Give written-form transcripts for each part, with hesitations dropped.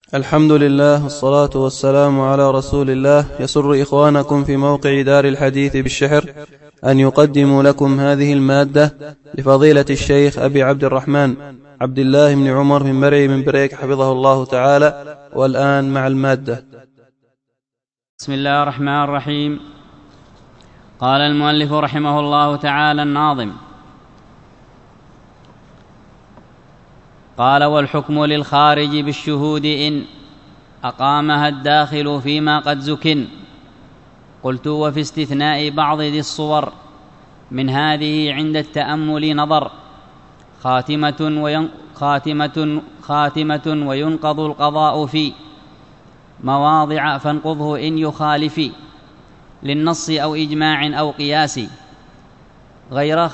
الحمد لله والصلاة والسلام على رسول الله. يسر إخوانكم في موقع دار الحديث بالشحر أن يقدموا لكم هذه المادة لفضيلة الشيخ أبي عبد الرحمن عبد الله بن عمر من مرعي من بريك حفظه الله تعالى. والآن مع المادة. بسم الله الرحمن الرحيم. قال المؤلف رحمه الله تعالى الناظم: قال: والحكم للخارج بالشهود إن أقامها الداخل فيما قد زكن. قلت: وفي استثناء بعض ذي الصور من هذه عند التأمل نظر. خاتمة وينقض القضاء في مواضع فانقضه إن يخالف للنص أو إجماع أو قياس غير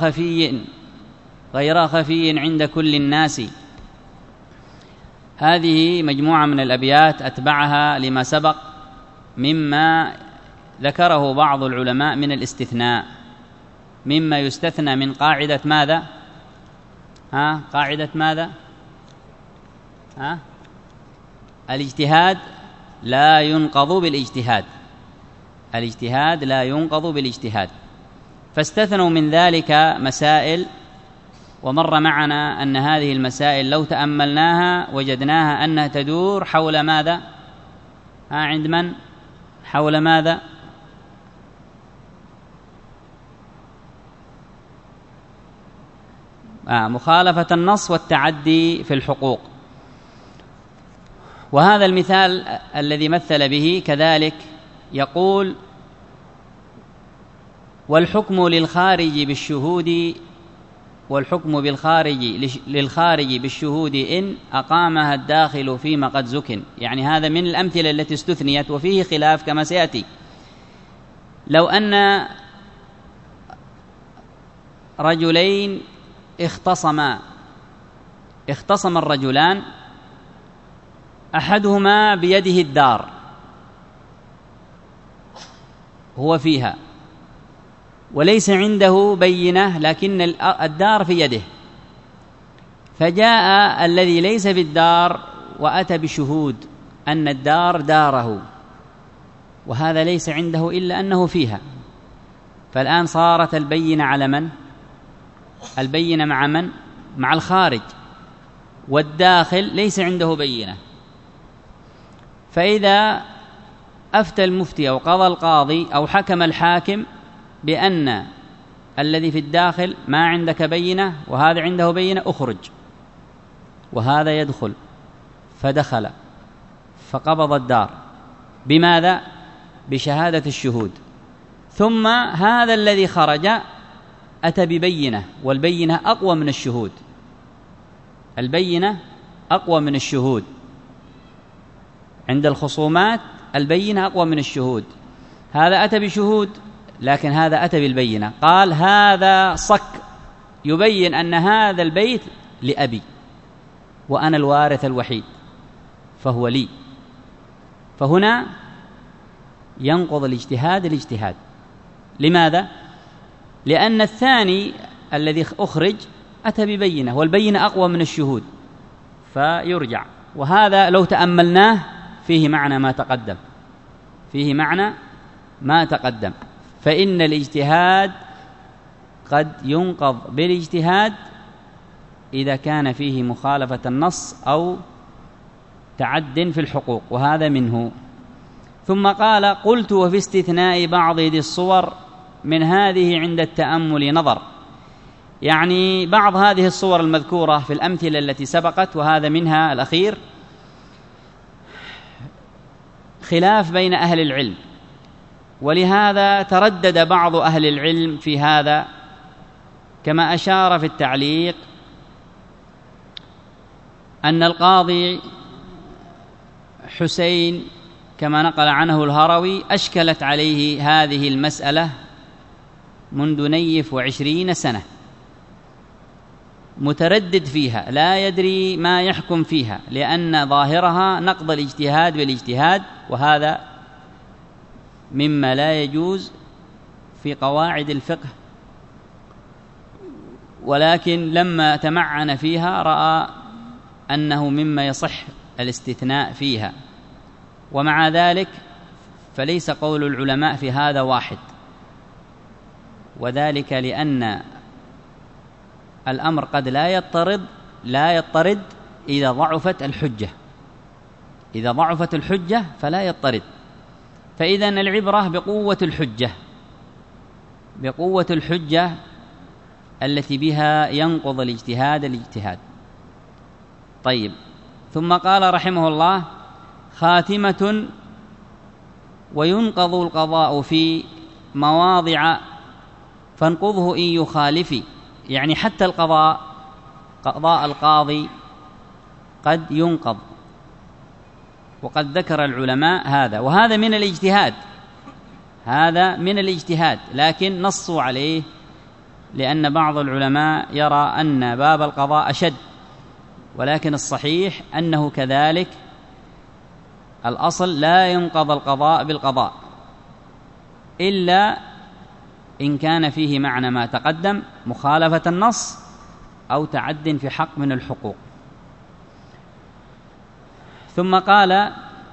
خفي عند كل الناس. هذه مجموعة من الأبيات أتبعها لما سبق مما ذكره بعض العلماء من الاستثناء، مما يستثنى من قاعدة ماذا؟ قاعدة ماذا؟ الاجتهاد لا ينقض بالاجتهاد. الاجتهاد لا ينقض بالاجتهاد. فاستثنوا من ذلك مسائل، ومر معنا أن هذه المسائل لو تأملناها وجدناها أنها تدور حول ماذا؟ عند من؟ حول ماذا؟ مخالفة النص والتعدي في الحقوق. وهذا المثال الذي مثل به كذلك يقول: والحكم للخارج بالشهود إن أقامها الداخل فيما قد زكن. يعني هذا من الأمثلة التي استثنيت وفيه خلاف كما سيأتي. لو أن رجلين اختصم الرجلان، أحدهما بيده الدار هو فيها وليس عنده بينة لكن الدار في يده، فجاء الذي ليس بالدار وأتى بشهود أن الدار داره، وهذا ليس عنده إلا أنه فيها. فالآن صارت البينة على من؟ البينة مع من؟ مع الخارج، والداخل ليس عنده بينة. فإذا أفتى المفتي أو قضى القاضي أو حكم الحاكم بأن الذي في الداخل ما عندك بينة وهذا عنده بينة، أخرج، وهذا يدخل، فدخل فقبض الدار بماذا؟ بشهادة الشهود. ثم هذا الذي خرج أتى ببينة، والبينة أقوى من الشهود. البينة أقوى من الشهود عند الخصومات، البينة أقوى من الشهود. هذا أتى بشهود لكن هذا أتى بالبينة، قال: هذا صك يبين أن هذا البيت لأبي وأنا الوارث الوحيد فهو لي. فهنا ينقض الاجتهاد. لماذا؟ لأن الثاني الذي أخرج أتى ببينة، والبينة أقوى من الشهود، فيرجع. وهذا لو تأملناه فيه معنى ما تقدم. فإن الاجتهاد قد ينقض بالاجتهاد إذا كان فيه مخالفة النص أو تعد في الحقوق، وهذا منه. ثم قال: قلت: وفي استثناء بعض ذي الصور من هذه عند التأمل نظر. يعني بعض هذه الصور المذكورة في الأمثلة التي سبقت، وهذا منها الأخير، خلاف بين أهل العلم، ولهذا تردد بعض أهل العلم في هذا، كما أشار في التعليق أن القاضي حسين كما نقل عنه الهروي أشكلت عليه هذه المسألة منذ 29 سنة، متردد فيها، لا يدري ما يحكم فيها، لأن ظاهرها نقض الاجتهاد بالاجتهاد، وهذا مما لا يجوز في قواعد الفقه. ولكن لما تمعن فيها رأى أنه مما يصح الاستثناء فيها. ومع ذلك فليس قول العلماء في هذا واحد، وذلك لأن الأمر قد لا يضطرد إذا ضعفت الحجة. إذا ضعفت الحجة فلا يضطرد. فإذن العبرة بقوة الحجة التي بها ينقض الاجتهاد. طيب، ثم قال رحمه الله: خاتمة وينقض القضاء في مواضع فانقضه إن يخالف. يعني حتى قضاء القاضي قد ينقض، وقد ذكر العلماء هذا، وهذا من الاجتهاد، لكن نصوا عليه لأن بعض العلماء يرى أن باب القضاء أشد، ولكن الصحيح أنه كذلك. الأصل لا ينقض القضاء بالقضاء إلا إن كان فيه معنى ما تقدم، مخالفة النص أو تعد في حق من الحقوق. ثم قال: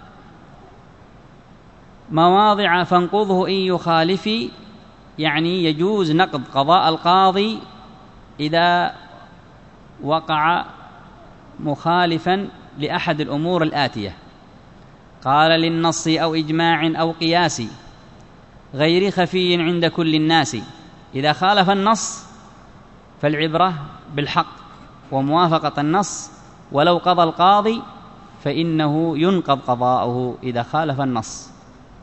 مواضع فانقضه إن يخالف، يعني يجوز نقض قضاء القاضي إذا وقع مخالفا لأحد الأمور الآتية. قال: للنص أو إجماع أو قياس غير خفي عند كل الناس. إذا خالف النص فالعبرة بالحق وموافقة النص، ولو قضى القاضي فإنه ينقض قضاؤه إذا خالف النص،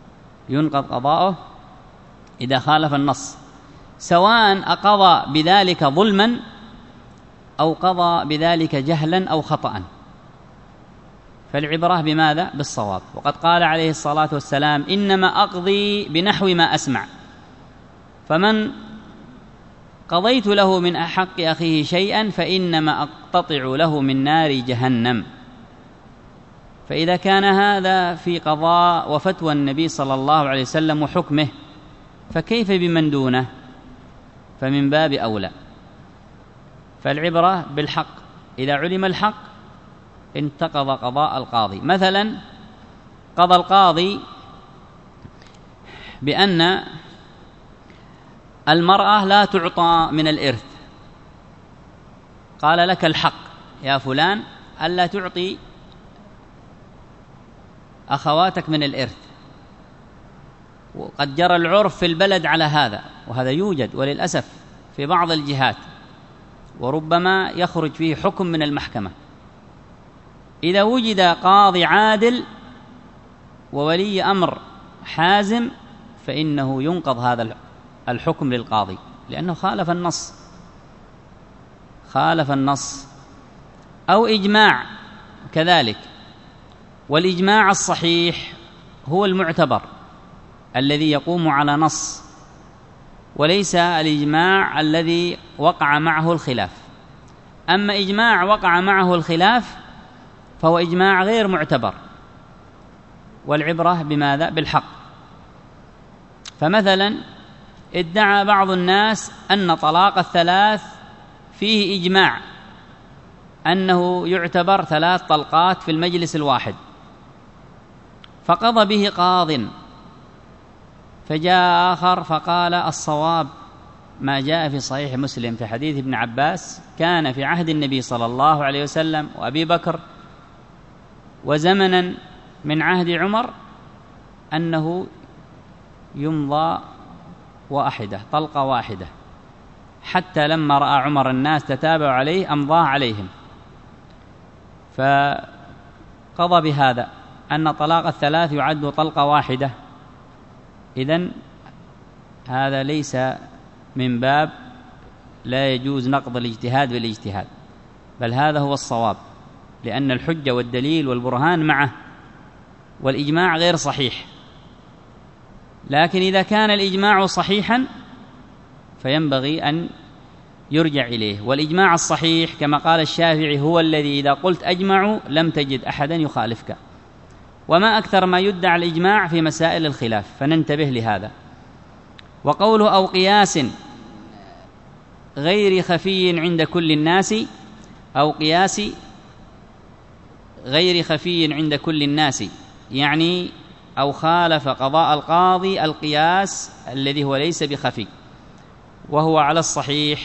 سواء أقضى بذلك ظلما أو قضى بذلك جهلا أو خطأ، فالعبرة بماذا؟ بالصواب. وقد قال عليه الصلاة والسلام: إنما أقضي بنحو ما أسمع، فمن قضيت له من حق أخيه شيئا فإنما أقتطع له من نار جهنم. فإذا كان هذا في قضاء وفتوى النبي صلى الله عليه وسلم وحكمه، فكيف بمن دونه؟ فمن باب أولى. فالعبرة بالحق، إذا علم الحق انتقض قضاء القاضي. مثلا قضى القاضي بأن المرأة لا تعطى من الإرث، قال: لك الحق يا فلان ألا تعطي أخواتك من الإرث. وقد جرى العرف في البلد على هذا، وهذا يوجد وللأسف في بعض الجهات، وربما يخرج فيه حكم من المحكمة. إذا وجد قاضي عادل وولي أمر حازم فإنه ينقض هذا الحكم للقاضي، لأنه خالف النص. أو إجماع كذلك، والإجماع الصحيح هو المعتبر الذي يقوم على نص، وليس الإجماع الذي وقع معه الخلاف. أما إجماع وقع معه الخلاف فهو إجماع غير معتبر، والعبرة بماذا؟ بالحق. فمثلا ادعى بعض الناس أن طلاق الثلاث فيه إجماع، أنه يعتبر 3 طلقات في المجلس الواحد، فقضى به قاض، فجاء آخر فقال: الصواب ما جاء في صحيح مسلم في حديث ابن عباس: كان في عهد النبي صلى الله عليه وسلم وأبي بكر وزمنا من عهد عمر أنه يمضى طلقة واحدة، حتى لما رأى عمر الناس تتابعوا عليه أمضاه عليهم، فقضى بهذا أن طلاق الثلاث يعد طلقة واحدة. إذن هذا ليس من باب لا يجوز نقض الاجتهاد بالاجتهاد، بل هذا هو الصواب، لأن الحجة والدليل والبرهان معه، والإجماع غير صحيح. لكن إذا كان الإجماع صحيحا فينبغي أن يرجع إليه. والإجماع الصحيح كما قال الشافعي هو الذي إذا قلت أجمعوا لم تجد أحدا يخالفك، وما أكثر ما يدعى الإجماع في مسائل الخلاف، فننتبه لهذا. وقوله أو قياس غير خفي عند كل الناس، أو قياس غير خفي عند كل الناس، يعني أو خالف قضاء القاضي القياس الذي هو ليس بخفي، وهو على الصحيح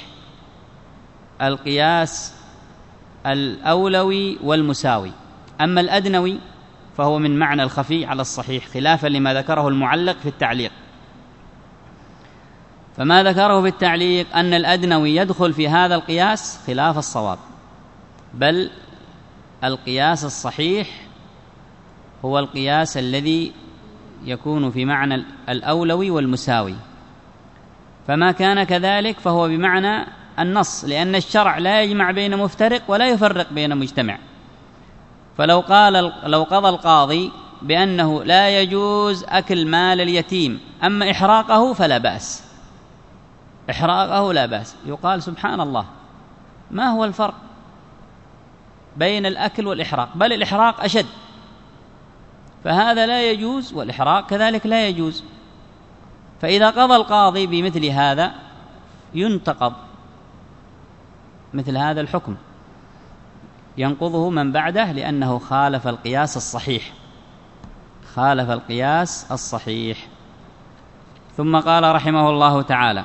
القياس الأولوي والمساوي. أما الأدنوي فهو من معنى الخفي على الصحيح، خلافا لما ذكره المعلق في التعليق. فما ذكره في التعليق أن الأدنوي يدخل في هذا القياس خلاف الصواب، بل القياس الصحيح هو القياس الذي يكون في معنى الأولوي والمساوي، فما كان كذلك فهو بمعنى النص، لأن الشرع لا يجمع بين مفترق ولا يفرق بين مجتمع. فلو قضى القاضي بأنه لا يجوز أكل مال اليتيم، أما إحراقه فلا بأس، إحراقه لا بأس، يقال سبحان الله، ما هو الفرق بين الأكل والإحراق؟ بل الإحراق أشد، فهذا لا يجوز والإحراق كذلك لا يجوز. فإذا قضى القاضي بمثل هذا ينتقض مثل هذا الحكم، ينقضه من بعده، لأنه خالف القياس الصحيح، خالف القياس الصحيح. ثم قال رحمه الله تعالى: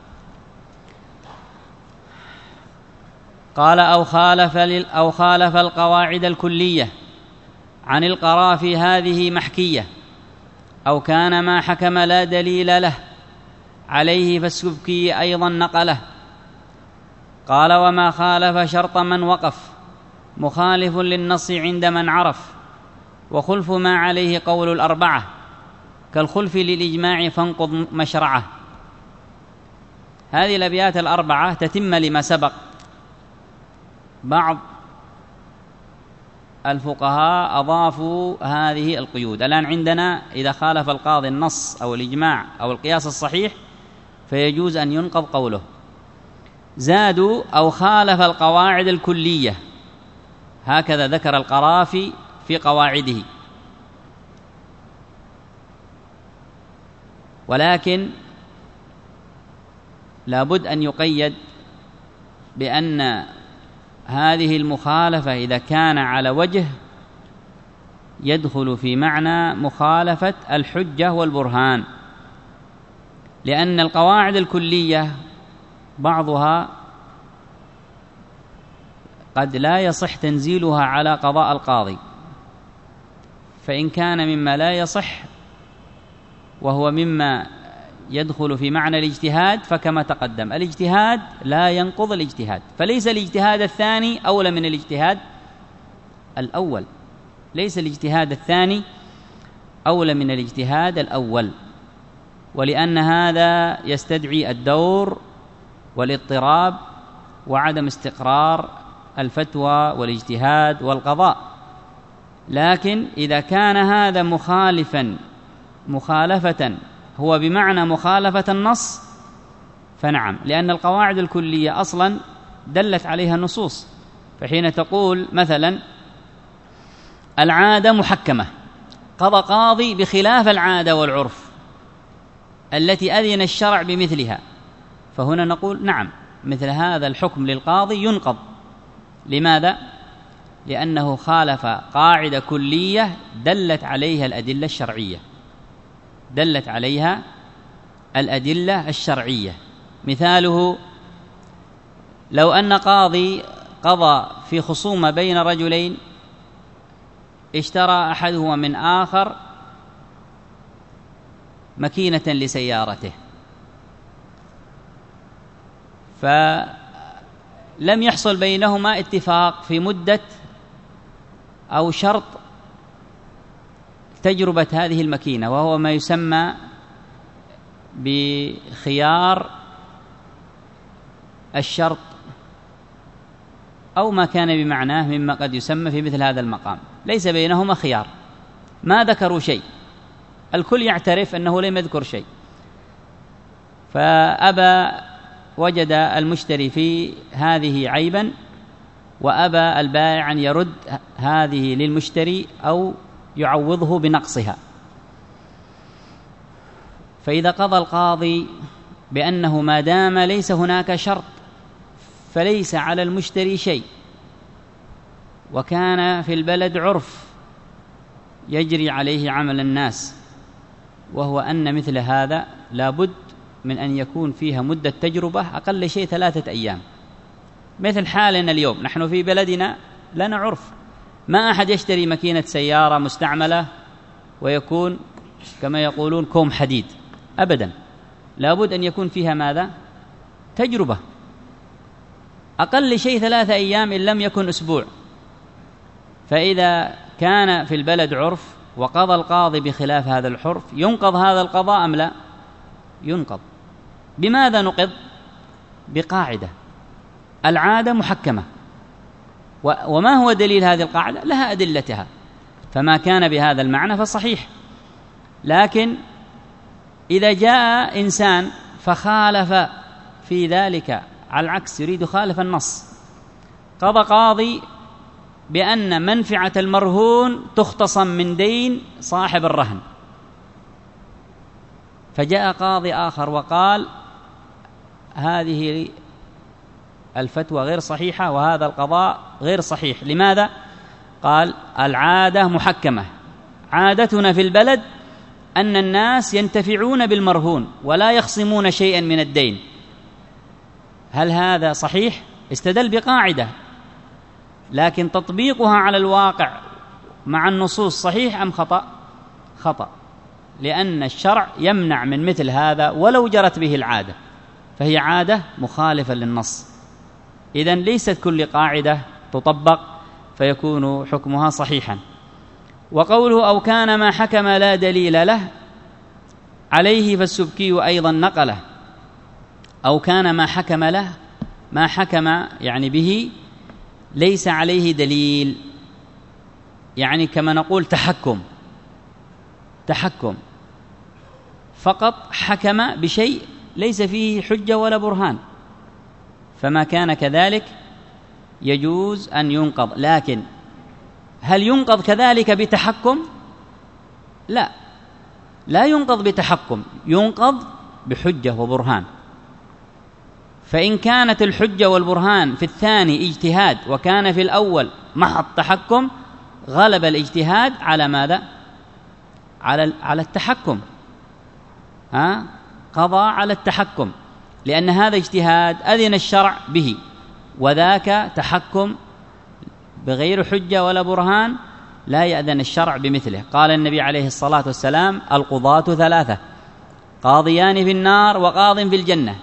قال أو خالف القواعد الكلية عن القرافي هذه محكية، أو كان ما حكم لا دليل له عليه فالسبكي أيضا نقله. قال: وما خالف شرط من وقف مخالف للنص عند من عرف، وخلف ما عليه قول الأربعة كالخلف للإجماع فانقض مشرعه. هذه الأبيات الأربعة تتم لما سبق. بعض الفقهاء أضافوا هذه القيود. الآن عندنا إذا خالف القاضي النص أو الإجماع أو القياس الصحيح فيجوز أن ينقض قوله. زادوا: أو خالف القواعد الكلية، هكذا ذكر القرافي في قواعده، ولكن لابد أن يقيد بأن هذه المخالفة إذا كان على وجه يدخل في معنى مخالفة الحجة والبرهان، لأن القواعد الكلية بعضها قد لا يصح تنزيلها على قضاء القاضي، فإن كان مما لا يصح وهو مما يدخل في معنى الاجتهاد فكما تقدم الاجتهاد لا ينقض الاجتهاد، فليس الاجتهاد الثاني أولى من الاجتهاد الأول، ليس الاجتهاد الثاني أولى من الاجتهاد الأول، ولأن هذا يستدعي الدور والاضطراب وعدم استقرار الفتوى والاجتهاد والقضاء. لكن إذا كان هذا مخالفة هو بمعنى مخالفة النص فنعم، لأن القواعد الكلية أصلا دلت عليها النصوص. فحين تقول مثلا العادة محكمة، قضى قاضي بخلاف العادة والعرف التي أذن الشرع بمثلها، فهنا نقول نعم مثل هذا الحكم للقاضي ينقض. لماذا؟ لأنه خالف قاعدة كلية دلت عليها الأدلة الشرعية، دلت عليها الأدلة الشرعية. مثاله لو أن قاضي قضى في خصومة بين رجلين اشترى أحدهما من آخر مكينة لسيارته، فلم يحصل بينهما اتفاق في مدة أو شرط تجربة هذه المكينة، وهو ما يسمى بخيار الشرط أو ما كان بمعناه مما قد يسمى في مثل هذا المقام. ليس بينهما خيار، ما ذكروا شيء، الكل يعترف أنه لم يذكر شيء، فأبى وجد المشتري في هذه عيبا وأبى البائع أن يرد هذه للمشتري أو يعوضه بنقصها. فإذا قضى القاضي بأنه ما دام ليس هناك شرط فليس على المشتري شيء، وكان في البلد عرف يجري عليه عمل الناس، وهو أن مثل هذا لابد من أن يكون فيها مدة تجربة أقل شيء 3 أيام. مثل حالنا اليوم، نحن في بلدنا لنا عرف، ما أحد يشتري ماكينة سيارة مستعملة ويكون كما يقولون كوم حديد أبدا، لابد أن يكون فيها ماذا؟ تجربة أقل شيء 3 أيام إن لم يكن أسبوع. فإذا كان في البلد عرف وقضى القاضي بخلاف هذا الحرف، ينقض هذا القضاء أم لا؟ ينقض. بماذا نقض؟ بقاعدة العادة محكمة. وما هو دليل هذه القاعدة؟ لها أدلتها، فما كان بهذا المعنى فصحيح. لكن إذا جاء إنسان فخالف في ذلك، على العكس يريد يخالف النص، قضى قاضي بأن منفعة المرهون تختصم من دين صاحب الرهن، فجاء قاضي آخر وقال هذه الفتوى غير صحيحة وهذا القضاء غير صحيح. لماذا؟ قال العادة محكمة، عادتنا في البلد أن الناس ينتفعون بالمرهون ولا يخصمون شيئا من الدين. هل هذا صحيح؟ استدل بقاعدة، لكن تطبيقها على الواقع مع النصوص صحيح أم خطأ؟ خطأ، لأن الشرع يمنع من مثل هذا ولو جرت به العادة، فهي عادة مخالفة للنص. إذن ليست كل قاعدة تطبق فيكون حكمها صحيحا. وقوله أو كان ما حكم لا دليل له عليه، فالسبكي أيضا نقله. أو كان ما حكم له، ما حكم يعني به ليس عليه دليل، يعني كما نقول تحكم فقط، حكم بشيء ليس فيه حجة ولا برهان، فما كان كذلك يجوز أن ينقض. لكن هل ينقض كذلك بتحكم؟ لا ينقض بتحكم، ينقض بحجة وبرهان. فإن كانت الحجة والبرهان في الثاني اجتهاد وكان في الأول محض تحكم، غلب الاجتهاد على ماذا؟ على التحكم، قضى على التحكم، لأن هذا اجتهاد أذن الشرع به، وذاك تحكم بغير حجة ولا برهان لا يأذن الشرع بمثله. قال النبي عليه الصلاة والسلام القضاة 3، قاضيان في النار وقاض في الجنة.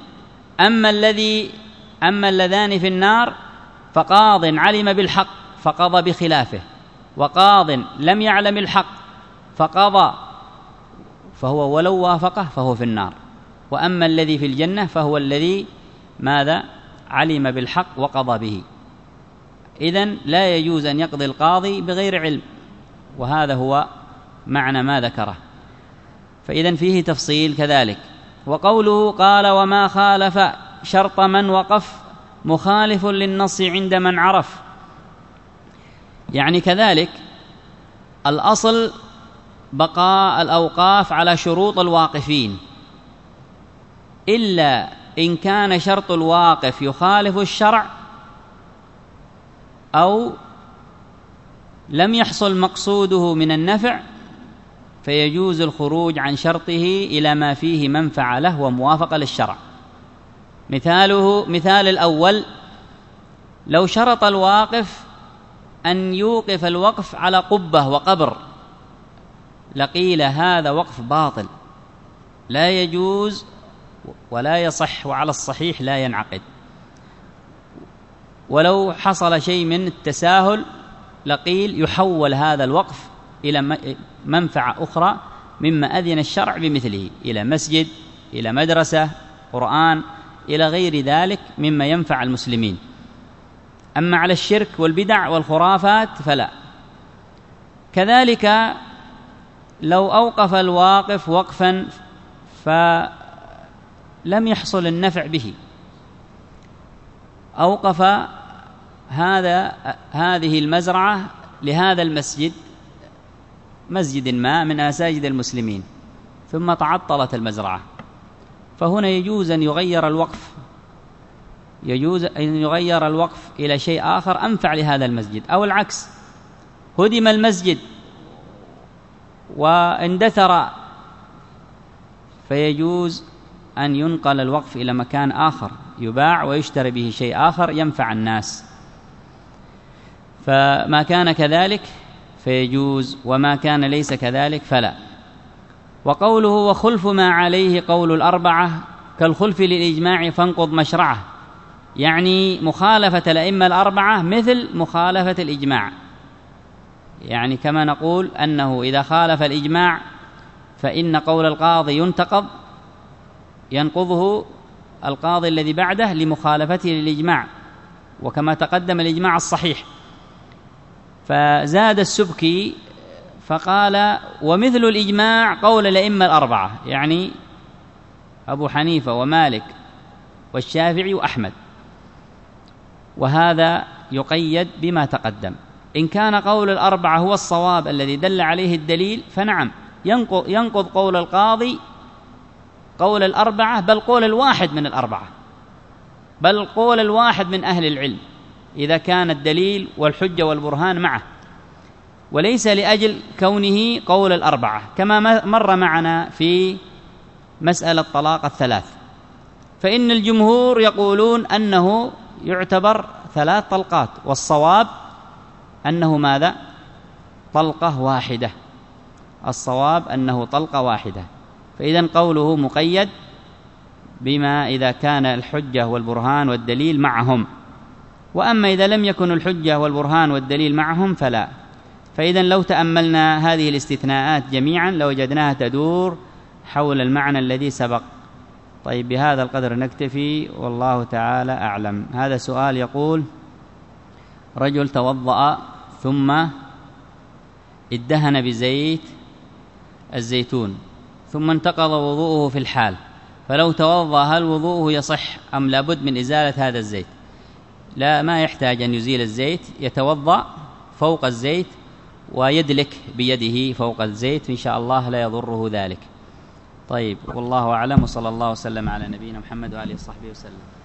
أما اللذان في النار فقاض علم بالحق فقضى بخلافه، وقاض لم يعلم الحق فقضى، فهو ولو وافقه فهو في النار. وأما الذي في الجنة فهو الذي ماذا؟ علم بالحق وقضى به. إذن لا يجوز أن يقضي القاضي بغير علم، وهذا هو معنى ما ذكره. فإذن فيه تفصيل كذلك. وقوله قال وما خالف شرط من وقف مخالف للنص عند من عرف، يعني كذلك الأصل بقاء الأوقاف على شروط الواقفين، إلا إن كان شرط الواقف يخالف الشرع أو لم يحصل مقصوده من النفع، فيجوز الخروج عن شرطه إلى ما فيه منفعة له وموافقة للشرع. مثال الأول، لو شرط الواقف أن يوقف الوقف على قبة وقبر، لقيل هذا وقف باطل لا يجوز ولا يصح، وعلى الصحيح لا ينعقد. ولو حصل شيء من التساهل لقيل يحول هذا الوقف إلى منفعة أخرى مما أذن الشرع بمثله، إلى مسجد، إلى مدرسة، قرآن، إلى غير ذلك مما ينفع المسلمين. أما على الشرك والبدع والخرافات فلا. كذلك لو أوقف الواقف وقفا فلم يحصل النفع به، أوقف هذه المزرعة لهذا المسجد، مسجد ما من مساجد المسلمين، ثم تعطلت المزرعة، فهنا يجوز أن يغير الوقف يجوز أن يغير الوقف إلى شيء آخر أنفع لهذا المسجد، أو العكس، هدم المسجد واندثر فيجوز أن ينقل الوقف إلى مكان آخر يباع ويشتري به شيء آخر ينفع الناس، فما كان كذلك فيجوز، وما كان ليس كذلك فلا. وقوله وخلف ما عليه قول الأربعة كالخلف للإجماع فانقض مشرعه، يعني مخالفة الأئمة الأربعة مثل مخالفة الإجماع، يعني كما نقول أنه إذا خالف الإجماع فإن قول القاضي ينقضه القاضي الذي بعده لمخالفته للإجماع، وكما تقدم الإجماع الصحيح. فزاد السبكي فقال ومثل الإجماع قول الأئمة الأربعة، يعني أبو حنيفة ومالك والشافعي وأحمد، وهذا يقيد بما تقدم. إن كان قول الأربعة هو الصواب الذي دل عليه الدليل فنعم ينقض قول القاضي قول الأربعة، بل قول الواحد من الأربعة، بل قول الواحد من أهل العلم، إذا كان الدليل والحجة والبرهان معه، وليس لأجل كونه قول الأربعة، كما مر معنا في مسألة طلاق الثلاث، فإن الجمهور يقولون أنه يعتبر 3 طلقات، والصواب أنه ماذا؟ طلقة واحدة، الصواب أنه طلقة واحدة. فإذن قوله مقيد بما إذا كان الحجة والبرهان والدليل معهم، وأما إذا لم يكن الحجة والبرهان والدليل معهم فلا. فإذن لو تأملنا هذه الاستثناءات جميعا لوجدناها تدور حول المعنى الذي سبق. طيب، بهذا القدر نكتفي، والله تعالى أعلم. هذا سؤال يقول: رجل توضأ ثم ادهن بزيت الزيتون ثم انتقض وضوءه في الحال، فلو توضأ هل وضوءه يصح أم لابد من إزالة هذا الزيت؟ لا، ما يحتاج أن يزيل الزيت، يتوضأ فوق الزيت ويدلك بيده فوق الزيت إن شاء الله لا يضره ذلك. طيب، والله أعلم، وصلى الله وسلم على نبينا محمد وآله وصحبه وسلم.